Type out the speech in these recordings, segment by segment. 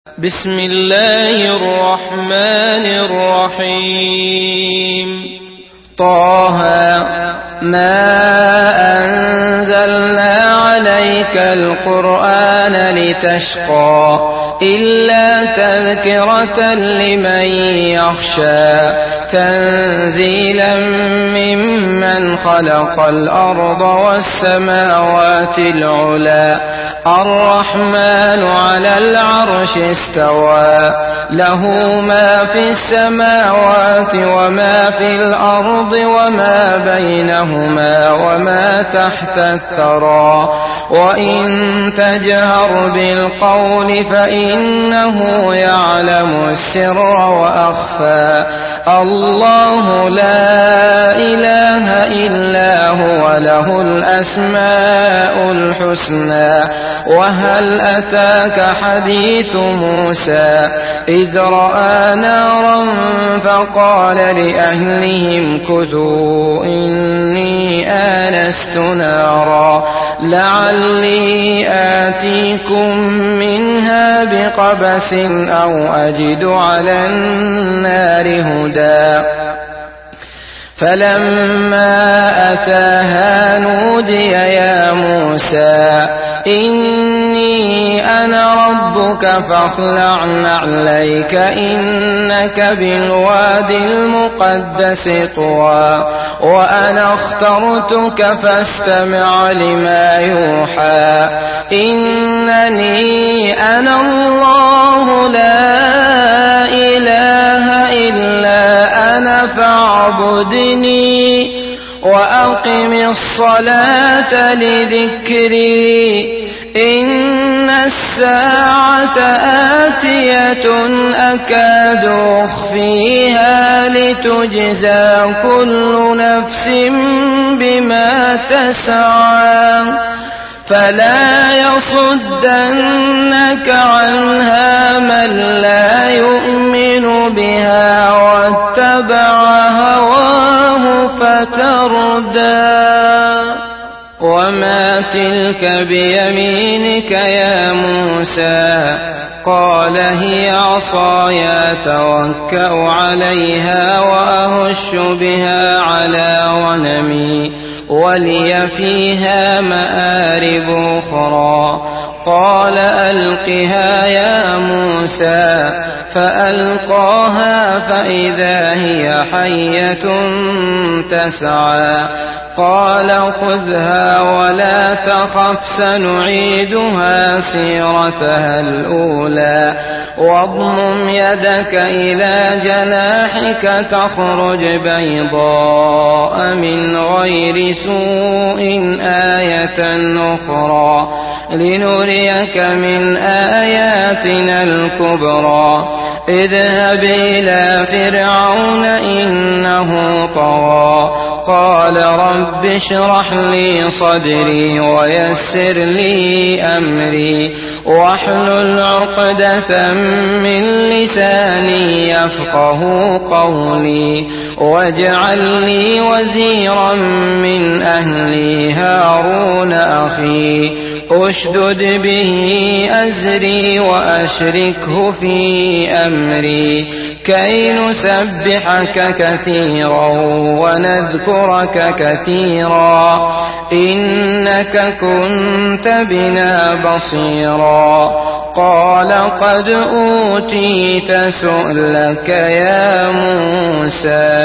بسم الله الرحمن الرحيم طه ما أنزلنا عليك القرآن لتشقى إلا تذكرة لمن يخشى تنزيلا ممن خلق الأرض والسماوات العلى الرحمن على العرش استوى له ما في السماوات وما في الأرض وما بينهما وما تحت الثرى وإن تجهر بالقول فإنه يعلم السر وأخفى الله لا إله إلا هو له الأسماء الحسنى وهل أتاك حديث موسى إذ رأى نارا فقال لأهلهم كثوا إني آنست نارا لعلي آتيكم منها بقبس أو أجد على النار هدى فلما أتاها نودي يا موسى إني أنا ربك فاخلع نعليك إنك بالوادي المقدس طوى وأنا اخترتك فاستمع لما يوحى إنني أنا الله لا إله إلا أنا فاعبدني وأقم الصلاة لذكري إن الساعة آتية أكاد أخفيها لتجزى كل نفس بما تسعى فلا يصدنك عنها من لا يؤمن بها واتبع هواه فتردى وما تلك بيمينك يا موسى قال هي عصاي أتوكأ عليها وأهش بها على غنمي ولي فيها مآرب أخرى قال ألقها يا موسى فألقاها فإذا هي حية تسعى قال خذها ولا تخف سنعيدها سيرتها الأولى واضمم يدك إلى جناحك تخرج بيضاء من غير سوء آية أخرى لنريك من آياتنا الكبرى اذهب إلى فرعون إنه طغى قال رب اشرح لي صدري ويسر لي أمري واحلل عقدة من لساني يفقه قولي واجعل لي وزيرا من أهلي هارون أخي أشدد به أزري وأشركه في أمري كي نسبحك كثيرا ونذكرك كثيرا إنك كنت بنا بصيرا قال قد أوتيت سؤلك يا موسى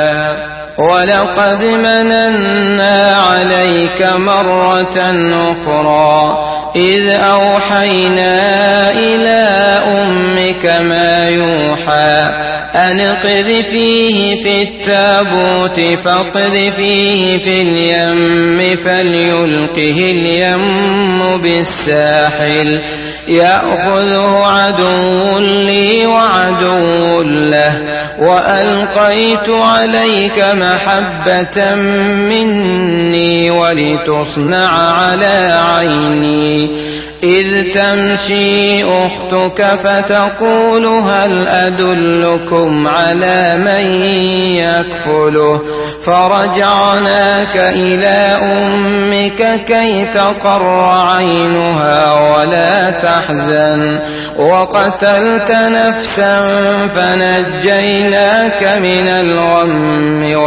ولقد مننا عليك مرة أخرى إذ أوحينا إلى أمك ما يوحى أن اقذفيه في التابوت فاقذفيه في اليم فليلقه اليم بالساحل يأخذه عدو لي وعدو له وألقيت عليك محبة مني ولتصنع على عيني إذ تمشي أختك فتقول هل أدلكم على من يكفله فرجعناك إلى أمك كي تقر عينها ولا تحزن وقتلت نفسا فنجيناك من الغم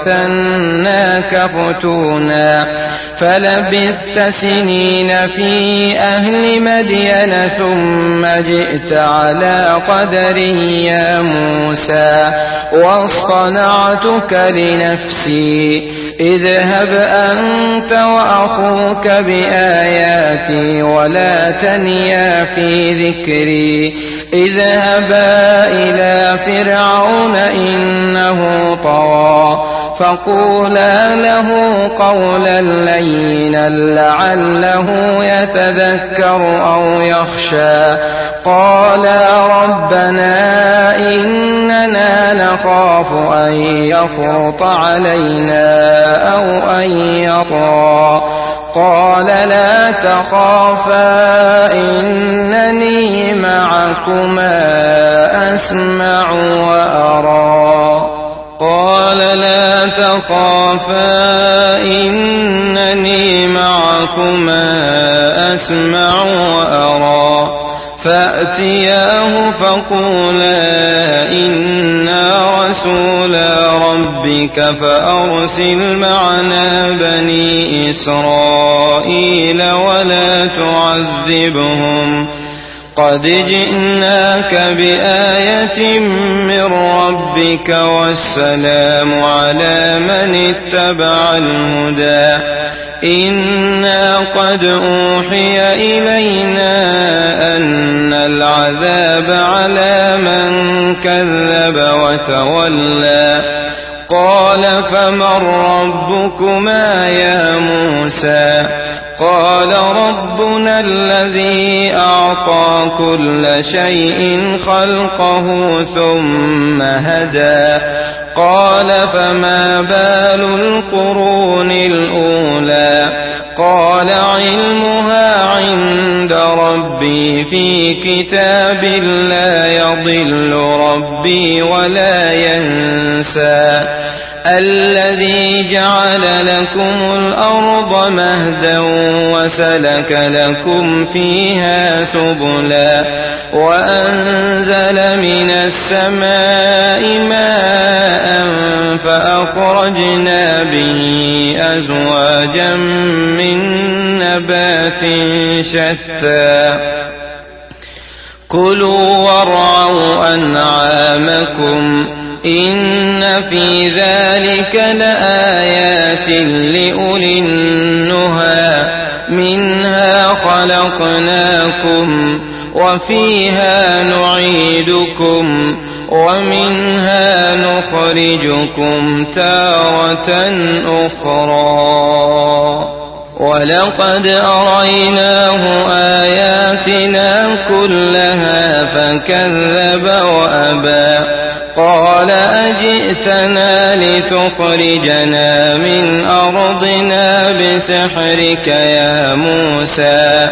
وفتناك فتونا فلبثت سنين في أهل مدين ثم جئت على قدري يا موسى واصطنعتك لنفسي اذهب أنت وأخوك بآياتي ولا تنيا في ذكري اذهبا إلى فرعون إنه طغى فقولا له قولا لينا لعله يتذكر أو يخشى قالا ربنا إننا نخاف أن يفرط علينا أو أن يطغى قال لا تخافا إنني معكما أسمع وأرى قال لا تخافا إنني معكما أسمع وأرى فأتياه فقولا إنا رسولا ربك فأرسل معنا بني إسرائيل ولا تعذبهم قد جئناك بآية من ربك والسلام على من اتبع الهدى إنا قد أوحي إلينا أن العذاب على من كذب وتولى قال فمن ربكما يا موسى قال ربنا الذي أعطى كل شيء خلقه ثم هدى قال فما بال القرون الأولى قال علمها عند ربي في كتاب لا يضل ربي ولا ينسى الذي جعل لكم الأرض مهدا وسلك لكم فيها سبلا وأنزل من السماء ماء فأخرجنا به أزواجا من نبات شتى كلوا وارعوا أنعامكم إن في ذلك لآيات لأولي النهى منها خلقناكم وفيها نعيدكم ومنها نخرجكم تارة أخرى ولقد أريناه آياتنا كلها فكذب وأبى قال أجئتنا لتخرجنا من أرضنا بسحرك يا موسى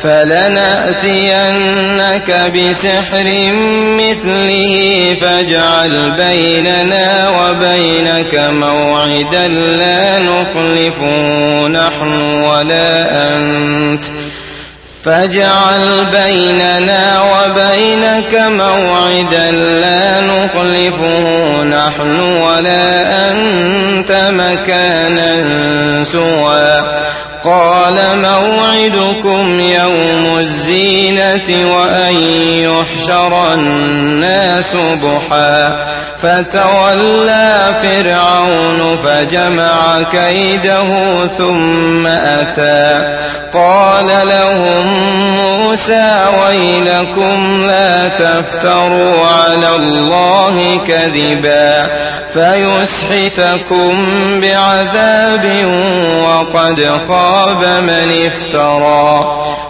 فلنأتينك بسحر مثله فاجعل بيننا وبينك موعدا لا نخلفه نحن ولا أنت فاجعل بيننا وبينك موعدا لا نخلفه نحن ولا أنت مكانا سوى قال موعدكم يوم الزينة وأن يحشر الناس ضحى فتولى فرعون فجمع كيده ثم أتى قال لهم موسى ويلكم لا تفتروا على الله كذبا فيسحتكم بعذاب وقد خاب من افترى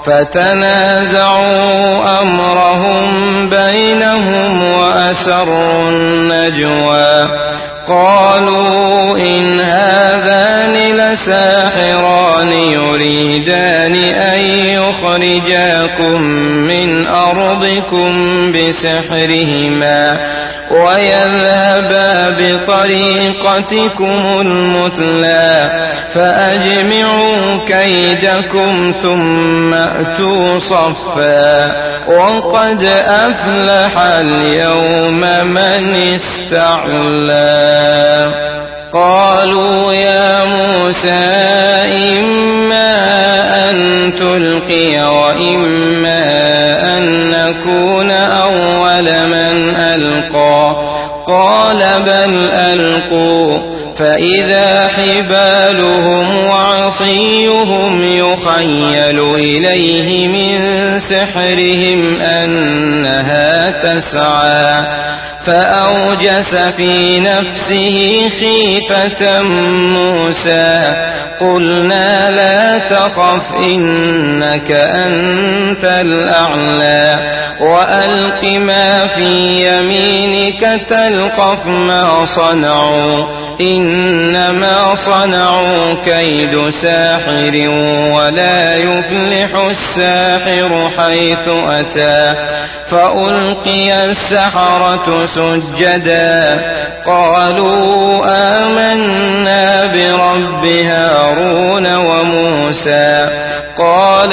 فتنازعوا أمرهم بينهم وأسروا النجوى قالوا إن هذان لساحران يريدان أن يخرجاكم من أرضكم بسحرهما ويذهبا بطريقتكم المثلى فأجمعوا كيدكم ثم أتوا صفا وقد أفلح اليوم من استعلى. قالوا يا موسى إما أن تلقي وإما أن نكون أول من ألقى قال بل ألقوا فإذا حبالهم وعصيهم يخيل إليه من سحرهم أنها تسعى فأوجس في نفسه خيفة موسى قلنا لا تخف إنك أنت الأعلى وألق ما في يمينك تلقف ما صنعوا إنما صنعوا كيد ساحر ولا يفلح الساحر حيث أتى فألقي السحرة سجدا قالوا آمنا برب هارون وموسى قال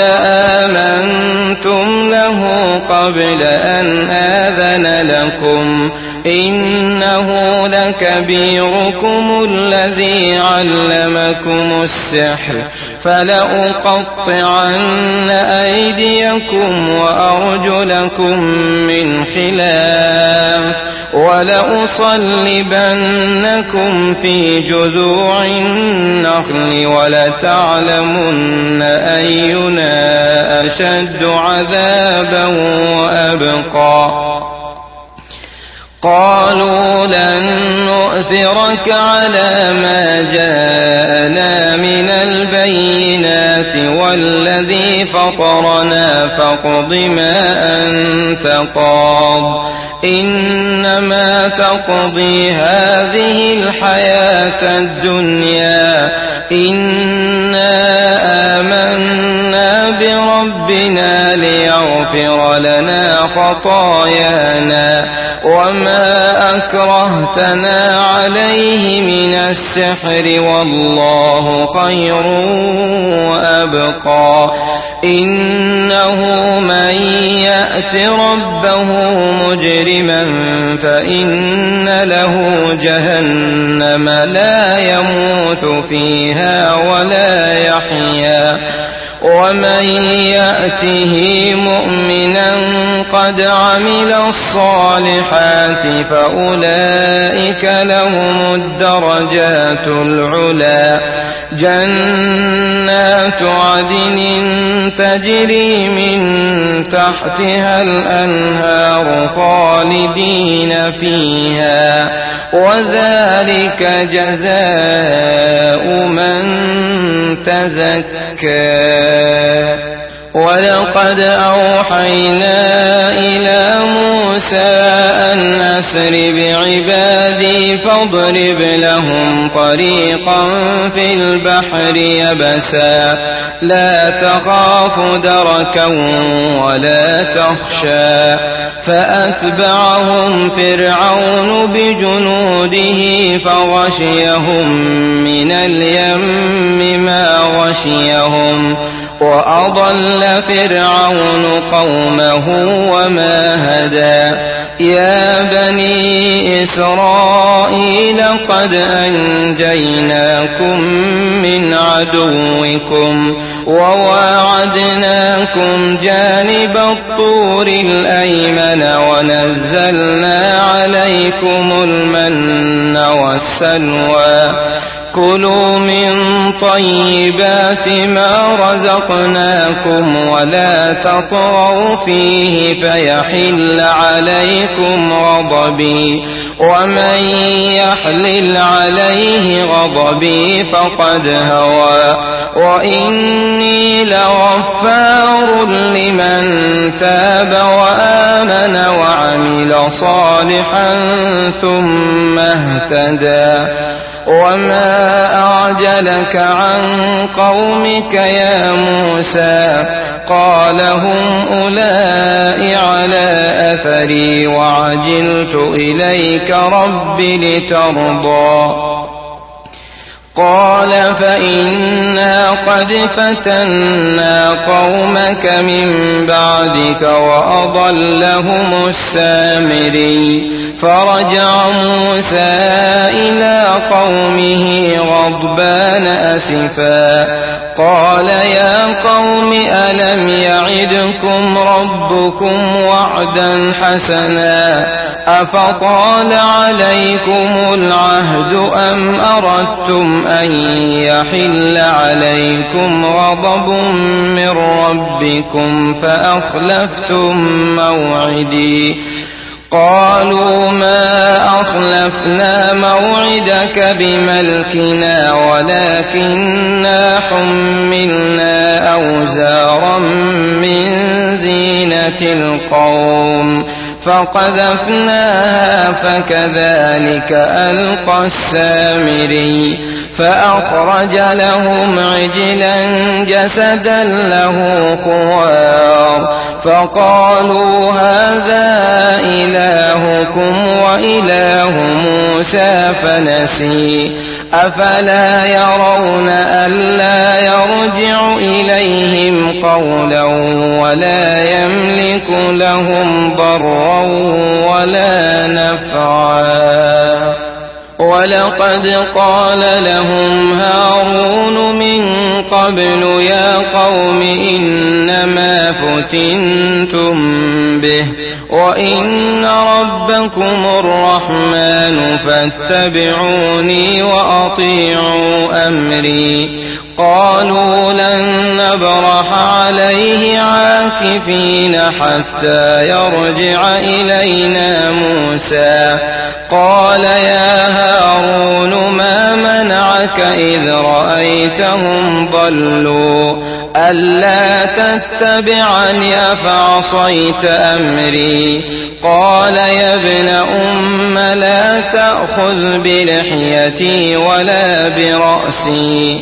آمنتم له قبل أن آذن لكم إنه لكبيركم الذي علمكم السحر فلأقطعن أيديكم وأرجلكم من خلاف ولأصلبنكم في جذوع النخل ولتعلمن أينا أشد عذابا وأبقى. قالوا لن نؤثرك على ما جاءنا من البينات والذي فطرنا فاقض ما أنت قاض إنما تقضي هذه الحياة الدنيا إنا آمنا بربنا ليغفر لنا خطايانا وما أكرهتنا عليه من السحر والله خير وأبقى. إنه من يأت ربه مجرما فإن له جهنم لا يموت فيها ولا يحيا ومن يأته مؤمنا قد عمل الصالحات فأولئك لهم الدرجات العلى جنات عدن تجري من تحتها الأنهار خالدين فيها وذلك جزاء من تزكى. ولقد أوحينا إلى موسى أن أسر بعبادي فاضرب لهم طريقا في البحر يبسا لا تخاف دركا ولا تخشى فأتبعهم فرعون بجنوده فغشيهم من اليم ما غشيهم وأضل فرعون قومه وما هدى. يا بني إسرائيل قد أنجيناكم من عدوكم وواعدناكم جانب الطور الأيمن ونزلنا عليكم المن والسلوى كلوا من طيبات ما رزقناكم ولا تطغوا فيه فيحل عليكم غضبي ومن يحلل عليه غضبي فقد هوى وإني لغفار لمن تاب وآمن وعمل صالحا ثم اهتدى. وما أعجلك عن قومك يا موسى قال هم أولئك على أثري وعجلت إليك رب لترضى قال فإنا قد فتنا قومك من بعدك وأضلهم السامري فرجع موسى إلى قومه غضبان أسفا قال يا قوم ألم يعدكم ربكم وعدا حسنا أفطال عليكم العهد أم أردتم أن يحل عليكم غضب من ربكم فأخلفتم موعدي قالوا ما أخلفنا موعدك بملكنا ولكننا حملنا أوزارا من زينة القوم فقذفناها فكذلك ألقى السامري فأخرج لهم عجلا جسدا له خوار فقالوا هذا إلهكم وإله موسى فنسي أفلا يرون ألا يرجع إليهم قولا ولا يملك لهم ضرا ولا نفعا ولقد قال لهم هارون من قبل يا قوم إنما فتنتم به وإن ربكم الرحمن فاتبعوني وأطيعوا أمري قالوا لن نبرح عليه عاكفين حتى يرجع إلينا موسى قال يا هارون ما منعك إذ رأيتهم ضلوا ألا تتبعني أفعصيت أمري قال يا ابن أم لا تأخذ بلحيتي ولا برأسي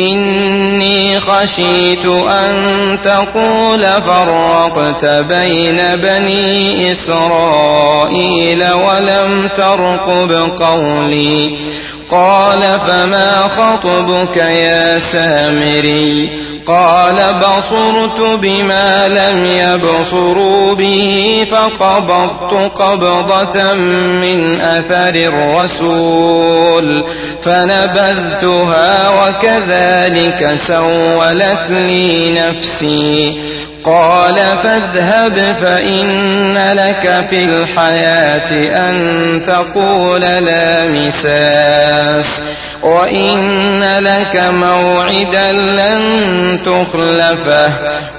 إني خشيت أن تقول فرقت بين بني إسرائيل ولم ترقب قولي قال فما خطبك يا سامري قال بصرت بما لم يبصروا به فقبضت قبضة من أثر الرسول فنبذتها وكذلك سولت لي نفسي قال فاذهب فإن لك في الحياة أن تقول لا مساس وإن لك موعدا لن تخلفه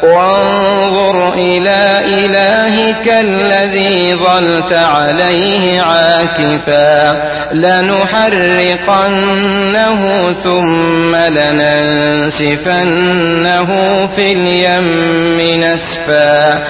وانظر إلى إلهك الذي ظلت عليه عاكفا لنحرقنه ثم لننسفنه في اليم نسفا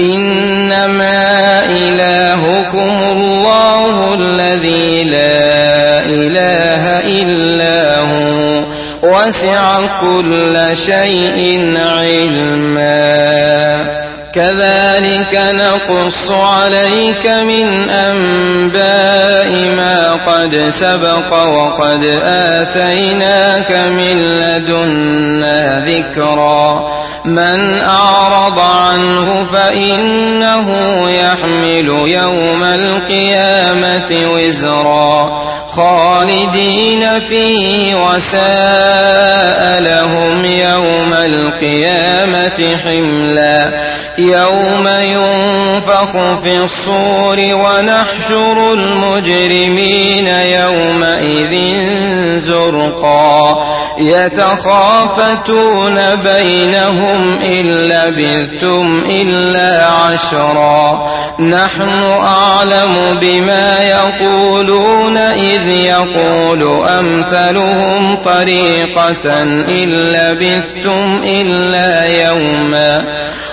إنما إلهكم الله الذي لا إله إلا هو وسع كل شيء علما كذلك نقص عليك من أنباء ما قد سبق وقد آتيناك من لدنا ذكرا من أعرض عنه فإنه يحمل يوم القيامة وزرا خالدين فيه وساء لهم يوم القيامة حملا يوم ينفخ في الصور ونحشر المجرمين يومئذ زرقا يتخافتون بينهم إن لبثتم إلا عشرا نحن أعلم بما يقولون إذ يقول أمثلهم طريقة إن لبثتم إلا يوما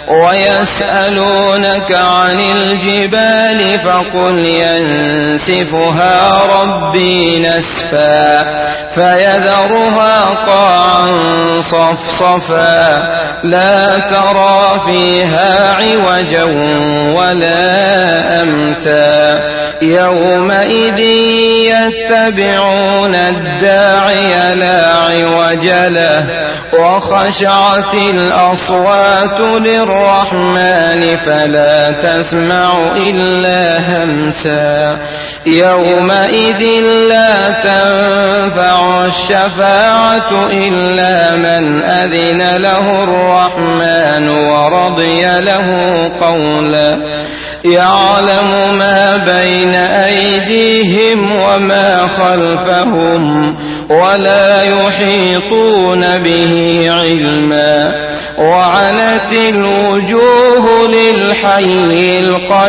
ويسألونك عن الجبال فقل ينسفها ربي نسفا فيذرها قاعا صفصفا لا ترى فيها عوجا ولا أمتا يومئذ يتبعون الداعي لا عوج له وخشعت الأصوات للرحمن فلا تسمع إلا همسا يومئذ لا تنفع الشفاعة إلا من أذن له الرحمن ورضي له قولا يعلم ما بين أيديهم وما خلفهم ولا يحيطون به علما وعنت الوجوه للحي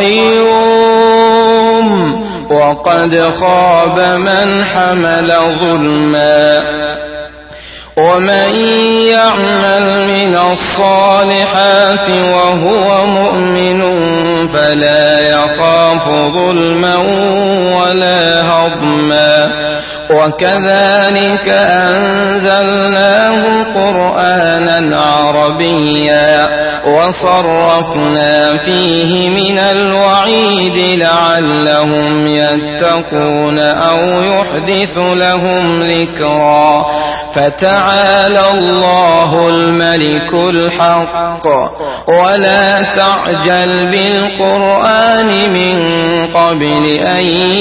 القيوم وقد خاب من حمل ظلما ومن يعمل من الصالحات وهو مؤمن فلا يخاف ظلما ولا هضما وكذلك أنزلناه قرآنا عربيا وصرفنا فيه من الوعيد لعلهم يتقون أو يحدث لهم ذكرا فتعالى الله الملك الحق ولا تعجل بالقرآن من قبل أن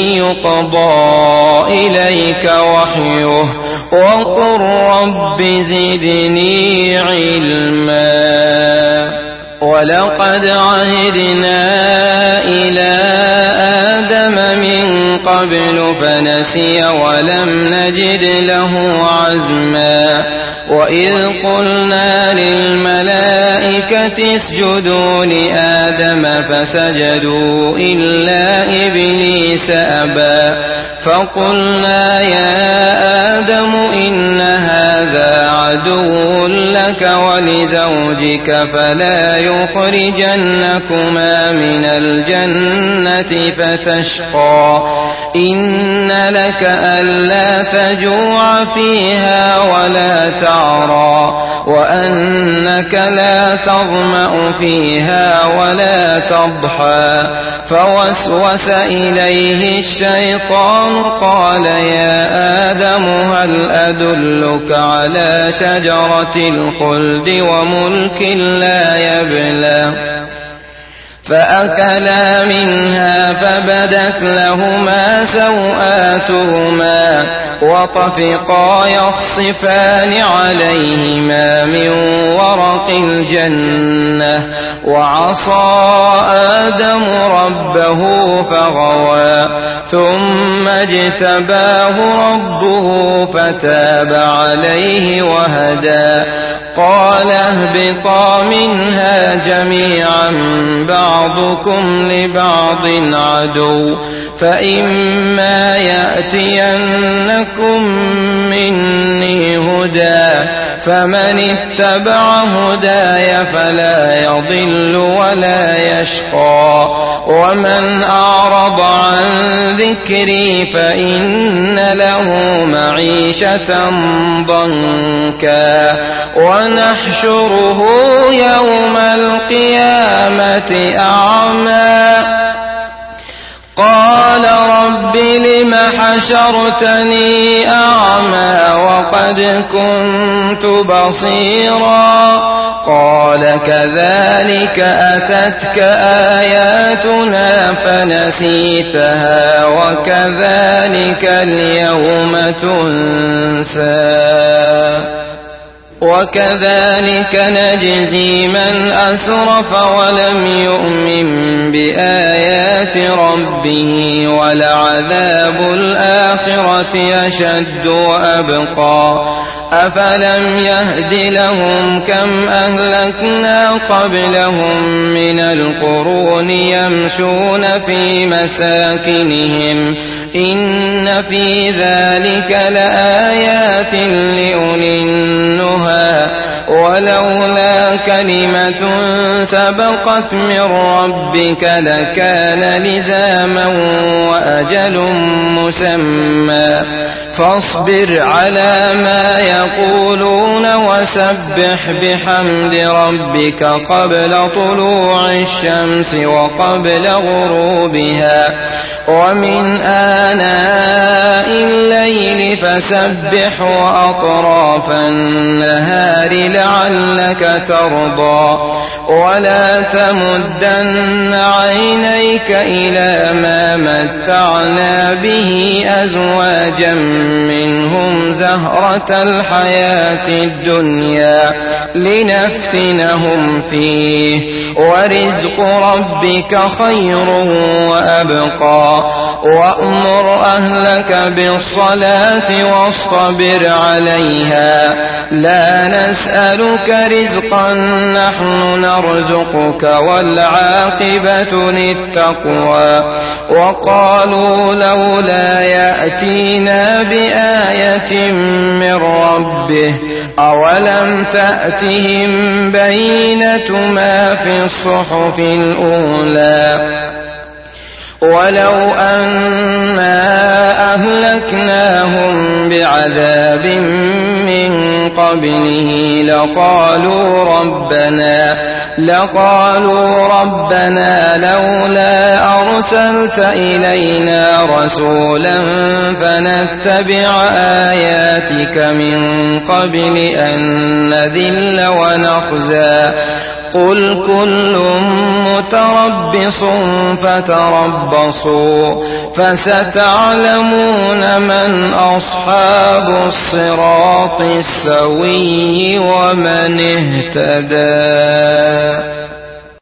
يقضى إليك وحيه وقل رب زدني علما ولقد عهدنا إلى آدم من قبل فنسي ولم نجد له عزما وإذ قلنا للملائكة اسجدوا لآدم فسجدوا إلا إبليس أبى فقلنا يا آدم إن هذا عدو لك ولزوجك فلا يخرجنكما من الجنة فتشقى إن لك ألا تجوع فيها ولا تعرى وأنك لا تظمأ فيها ولا تضحى فوسوس إليه الشيطان قال يا آدم هل أدلك على شجرة الخلد وملك لا يبلى فأكلا منها فبدت لهما سوآتهما وطفقا يخصفان عليهما من ورق الجنة وعصى آدم ربه فغوى ثم اجتباه ربه فتاب عليه وهدى قال اهبطا منها جميعا بعضكم لبعض عدو فإما يأتينكم مني هدى فمن اتبع هداي فلا يضل ولا يشقى ومن أعرض عن ذكري فإن له معيشة ضنكا ونحشره يوم القيامة أعمى قال رب لم حشرتني أعمى وقد كنت بصيرا قال كذلك أتتك آياتنا فنسيتها وكذلك اليوم تنسى وكذلك نجزي من أسرف ولم يؤمن بآيات ربه ولعذاب الآخرة أشد وأبقى أفلم يهد لهم كم أهلكنا قبلهم من القرون يمشون في مساكنهم إن في ذلك لآيات لأولي النهى ولولا كلمة سبقت من ربك لكان لزاما وأجل مسمى فاصبر على ما يقولون وسبح بحمد ربك قبل طلوع الشمس وقبل غروبها ومن آناء الليل فسبح وأطراف النهار لعلك ترضى ولا تمدن عينيك إلى ما متعنا به أزواجا منهم زهرة الحياة الدنيا لنفتنهم فيه ورزق ربك خير وأبقى وأمر أهلك بالصلاة واصطبر عليها لا نسألك رزقا نحن نرزقك والعاقبة للتقوى وقالوا لولا يأتينا بآية من ربه أولم تأتهم بينة ما في الصحف الأولى ولو أنا أهلكناهم بعذاب من قبله لقالوا ربنا لولا أرسلت إلينا رسولا فنتبع آياتك من قبل أن نذل ونخزى قل كل متربص فتربصوا فستعلمون من أصحاب الصراط السوي ومن اهتدى.